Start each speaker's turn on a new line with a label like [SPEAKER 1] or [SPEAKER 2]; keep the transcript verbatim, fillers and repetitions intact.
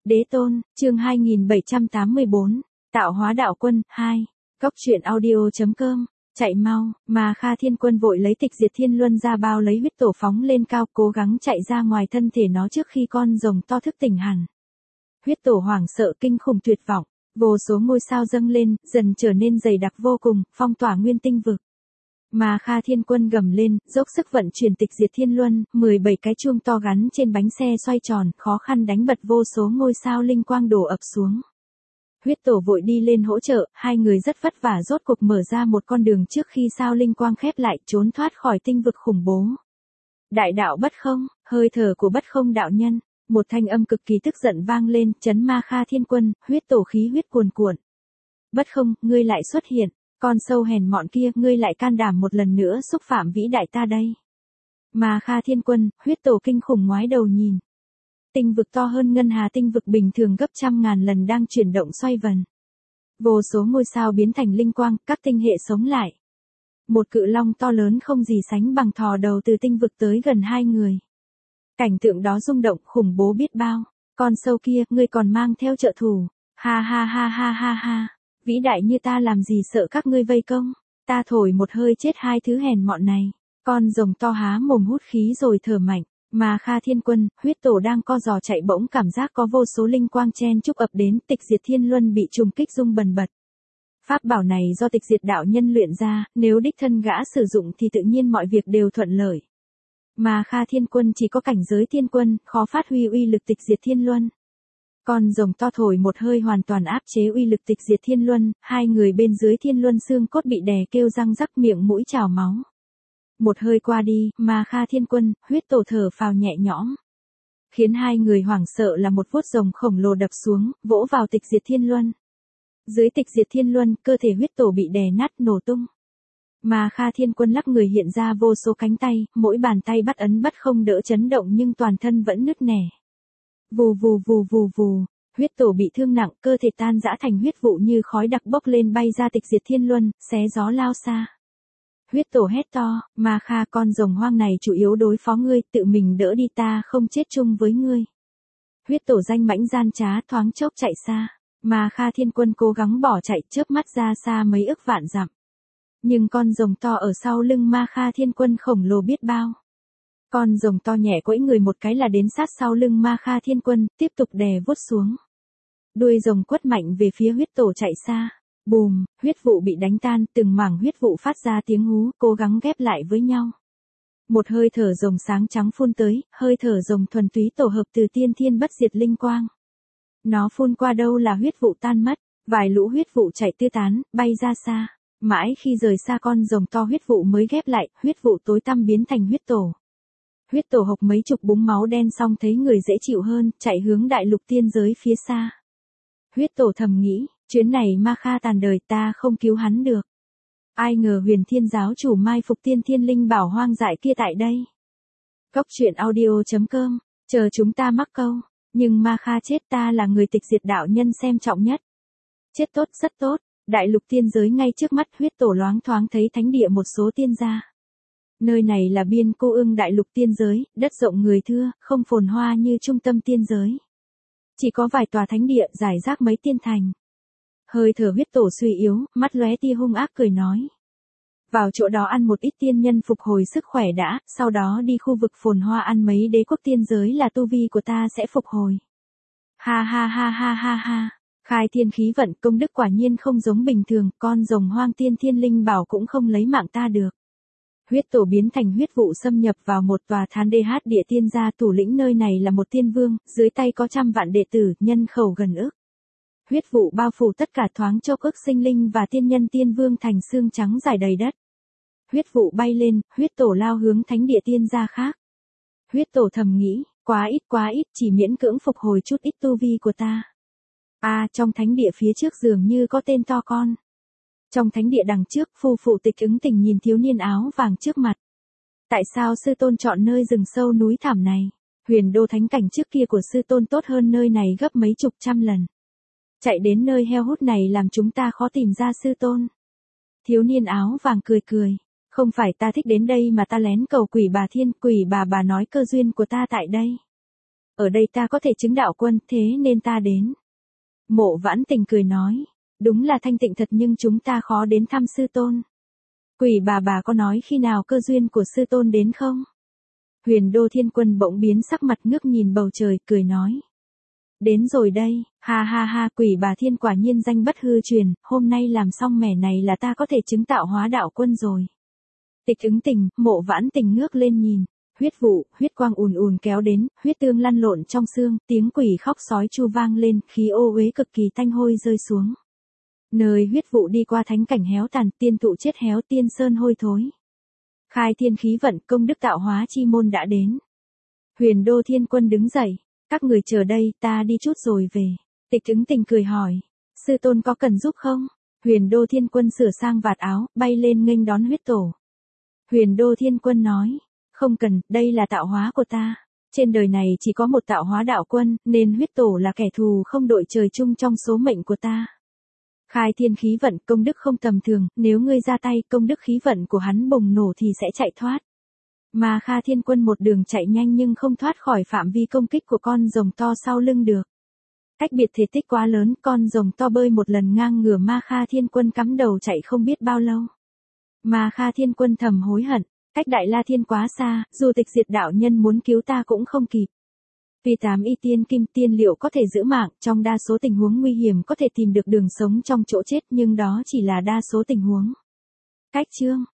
[SPEAKER 1] Đế tôn, chương hai nghìn bảy trăm tám mươi bốn, tạo hóa đạo quân, hai. Cốc truyện audio.com, chạy mau, mà Kha Thiên Quân vội lấy tịch diệt thiên luân ra bao lấy huyết tổ phóng lên cao, cố gắng chạy ra ngoài thân thể nó trước khi con rồng to thức tỉnh hẳn. Huyết tổ hoảng sợ kinh khủng tuyệt vọng, vô số ngôi sao dâng lên, dần trở nên dày đặc vô cùng, phong tỏa nguyên tinh vực. Mà Kha Thiên Quân gầm lên, dốc sức vận chuyển tịch diệt thiên luân, mười bảy cái chuông to gắn trên bánh xe xoay tròn, khó khăn đánh bật vô số ngôi sao linh quang đổ ập xuống. Huyết tổ vội đi lên hỗ trợ, hai người rất vất vả rốt cuộc mở ra một con đường trước khi sao linh quang khép lại, trốn thoát khỏi tinh vực khủng bố. Đại đạo bất không, hơi thở của bất không đạo nhân, một thanh âm cực kỳ tức giận vang lên, chấn ma Kha Thiên Quân, huyết tổ khí huyết cuồn cuộn. Bất không, ngươi lại xuất hiện. Con sâu hèn mọn kia, ngươi lại can đảm một lần nữa xúc phạm vĩ đại ta đây. Mà Kha Thiên Quân, huyết tổ kinh khủng ngoái đầu nhìn. Tinh vực to hơn ngân hà tinh vực bình thường gấp trăm ngàn lần đang chuyển động xoay vần. Vô số ngôi sao biến thành linh quang, các tinh hệ sống lại. Một cự long to lớn không gì sánh bằng thò đầu từ tinh vực tới gần hai người. Cảnh tượng đó rung động khủng bố biết bao. Con sâu kia, ngươi còn mang theo trợ thủ. Ha ha ha ha ha ha. Vĩ đại như ta làm gì sợ các ngươi vây công, ta thổi một hơi chết hai thứ hèn mọn này. Con rồng to há mồm hút khí rồi thở mạnh, mà Kha Thiên Quân, huyết tổ đang co giò chạy bỗng cảm giác có vô số linh quang chen chúc ập đến, tịch diệt thiên luân bị trùng kích rung bần bật. Pháp bảo này do tịch diệt đạo nhân luyện ra, nếu đích thân gã sử dụng thì tự nhiên mọi việc đều thuận lợi. Mà Kha Thiên Quân chỉ có cảnh giới thiên quân, khó phát huy uy lực tịch diệt thiên luân. Con rồng to thổi một hơi hoàn toàn áp chế uy lực tịch diệt thiên luân, hai người bên dưới thiên luân xương cốt bị đè kêu răng rắc miệng mũi trào máu. Một hơi qua đi, mà Kha Thiên Quân, huyết tổ thở phào nhẹ nhõm. Khiến hai người hoảng sợ là một vuốt rồng khổng lồ đập xuống, vỗ vào tịch diệt thiên luân. Dưới tịch diệt thiên luân, cơ thể huyết tổ bị đè nát nổ tung. Mà Kha Thiên Quân lắc người hiện ra vô số cánh tay, mỗi bàn tay bắt ấn bắt không đỡ chấn động nhưng toàn thân vẫn nứt nẻ. Vù vù vù vù vù, huyết tổ bị thương nặng, cơ thể tan rã thành huyết vụ như khói đặc bốc lên bay ra tịch diệt thiên luân, xé gió lao xa. Huyết tổ hét to, mà Kha con rồng hoang này chủ yếu đối phó ngươi, tự mình đỡ đi ta không chết chung với ngươi. Huyết tổ danh mãnh gian trá thoáng chốc chạy xa, mà Kha Thiên Quân cố gắng bỏ chạy chớp mắt ra xa mấy ức vạn dặm. Nhưng con rồng to ở sau lưng ma Kha Thiên Quân khổng lồ biết bao. Con rồng to nhẹ quẫy người một cái là đến sát sau lưng ma Kha Thiên Quân, tiếp tục đè vuốt xuống. Đuôi rồng quất mạnh về phía huyết tổ chạy xa. Bùm, huyết vụ bị đánh tan, từng mảng huyết vụ phát ra tiếng hú, cố gắng ghép lại với nhau. Một hơi thở rồng sáng trắng phun tới, hơi thở rồng thuần túy tổ hợp từ tiên thiên bất diệt linh quang. Nó phun qua đâu là huyết vụ tan mất, vài lũ huyết vụ chạy tứ tán, bay ra xa. Mãi khi rời xa con rồng to huyết vụ mới ghép lại, huyết vụ tối tăm biến thành huyết tổ. Huyết tổ hộc mấy chục búng máu đen xong thấy người dễ chịu hơn, chạy hướng đại lục tiên giới phía xa. Huyết tổ thầm nghĩ, chuyến này ma Kha tàn đời ta không cứu hắn được. Ai ngờ huyền thiên giáo chủ mai phục tiên thiên linh bảo hoang dại kia tại đây. Cốc truyện audio.com, chờ chúng ta mắc câu, nhưng ma Kha chết ta là người tịch diệt đạo nhân xem trọng nhất. Chết tốt rất tốt, đại lục tiên giới ngay trước mắt huyết tổ loáng thoáng thấy thánh địa một số tiên gia. Nơi này là biên cô ương đại lục tiên giới, đất rộng người thưa, không phồn hoa như trung tâm tiên giới. Chỉ có vài tòa thánh địa giải rác mấy tiên thành. Hơi thở huyết tổ suy yếu, mắt lóe tia hung ác cười nói. Vào chỗ đó ăn một ít tiên nhân phục hồi sức khỏe đã, sau đó đi khu vực phồn hoa ăn mấy đế quốc tiên giới là tu vi của ta sẽ phục hồi. Ha ha ha ha ha ha. Khai thiên khí vận công đức quả nhiên không giống bình thường, con rồng hoang tiên thiên linh bảo cũng không lấy mạng ta được. Huyết tổ biến thành huyết vụ xâm nhập vào một tòa thán đê hát địa tiên gia, thủ lĩnh nơi này là một tiên vương, dưới tay có trăm vạn đệ tử, nhân khẩu gần ức. Huyết vụ bao phủ tất cả thoáng chốc ức sinh linh và tiên nhân tiên vương thành xương trắng dài đầy đất. Huyết vụ bay lên, huyết tổ lao hướng thánh địa tiên gia khác. Huyết tổ thầm nghĩ, quá ít quá ít, chỉ miễn cưỡng phục hồi chút ít tu vi của ta. À, trong thánh địa phía trước dường như có tên to con. Trong thánh địa đằng trước, phu phụ tịch ứng tình nhìn thiếu niên áo vàng trước mặt. Tại sao sư tôn chọn nơi rừng sâu núi thảm này? Huyền đô thánh cảnh trước kia của sư tôn tốt hơn nơi này gấp mấy chục trăm lần. Chạy đến nơi heo hút này làm chúng ta khó tìm ra sư tôn. Thiếu niên áo vàng cười cười. Không phải ta thích đến đây mà ta lén cầu quỷ bà thiên, quỷ bà bà nói cơ duyên của ta tại đây. Ở đây ta có thể chứng đạo quân, thế nên ta đến. Mộ Vãn Tình cười nói, đúng là thanh tịnh thật nhưng chúng ta khó đến thăm sư tôn. Quỷ bà bà có nói khi nào cơ duyên của sư tôn đến không? Huyền Đô Thiên Quân bỗng biến sắc mặt ngước nhìn bầu trời, cười nói. Đến rồi đây, ha ha ha, quỷ bà thiên quả nhiên danh bất hư truyền, hôm nay làm xong mẻ này là ta có thể chứng tạo hóa đạo quân rồi. Tịch ứng tình, Mộ Vãn Tình ngước lên nhìn, huyết vụ, huyết quang ùn ùn kéo đến, huyết tương lăn lộn trong xương, tiếng quỷ khóc sói chu vang lên, khí ô uế cực kỳ tanh hôi rơi xuống. Nơi huyết vụ đi qua thánh cảnh héo tàn, tiên tụ chết héo, tiên sơn hôi thối. Khai thiên khí vận, công đức tạo hóa chi môn đã đến. Huyền Đô Thiên Quân đứng dậy, các người chờ đây, ta đi chút rồi về. Tịch ứng tình cười hỏi, sư tôn có cần giúp không? Huyền Đô Thiên Quân sửa sang vạt áo, bay lên nghênh đón huyết tổ. Huyền Đô Thiên Quân nói, không cần, đây là tạo hóa của ta. Trên đời này chỉ có một tạo hóa đạo quân, nên huyết tổ là kẻ thù không đội trời chung trong số mệnh của ta. Khai thiên khí vận, công đức không tầm thường, nếu ngươi ra tay, công đức khí vận của hắn bùng nổ thì sẽ chạy thoát. Mà Kha Thiên Quân một đường chạy nhanh nhưng không thoát khỏi phạm vi công kích của con rồng to sau lưng được. Cách biệt thể tích quá lớn, con rồng to bơi một lần ngang ngửa Ma Kha Thiên Quân cắm đầu chạy không biết bao lâu. Ma Kha Thiên Quân thầm hối hận, cách Đại La Thiên quá xa, dù tịch diệt đạo nhân muốn cứu ta cũng không kịp. Vì tám y tiên kim tiên liệu có thể giữ mạng, trong đa số tình huống nguy hiểm có thể tìm được đường sống trong chỗ chết nhưng đó chỉ là đa số tình huống. Cách chương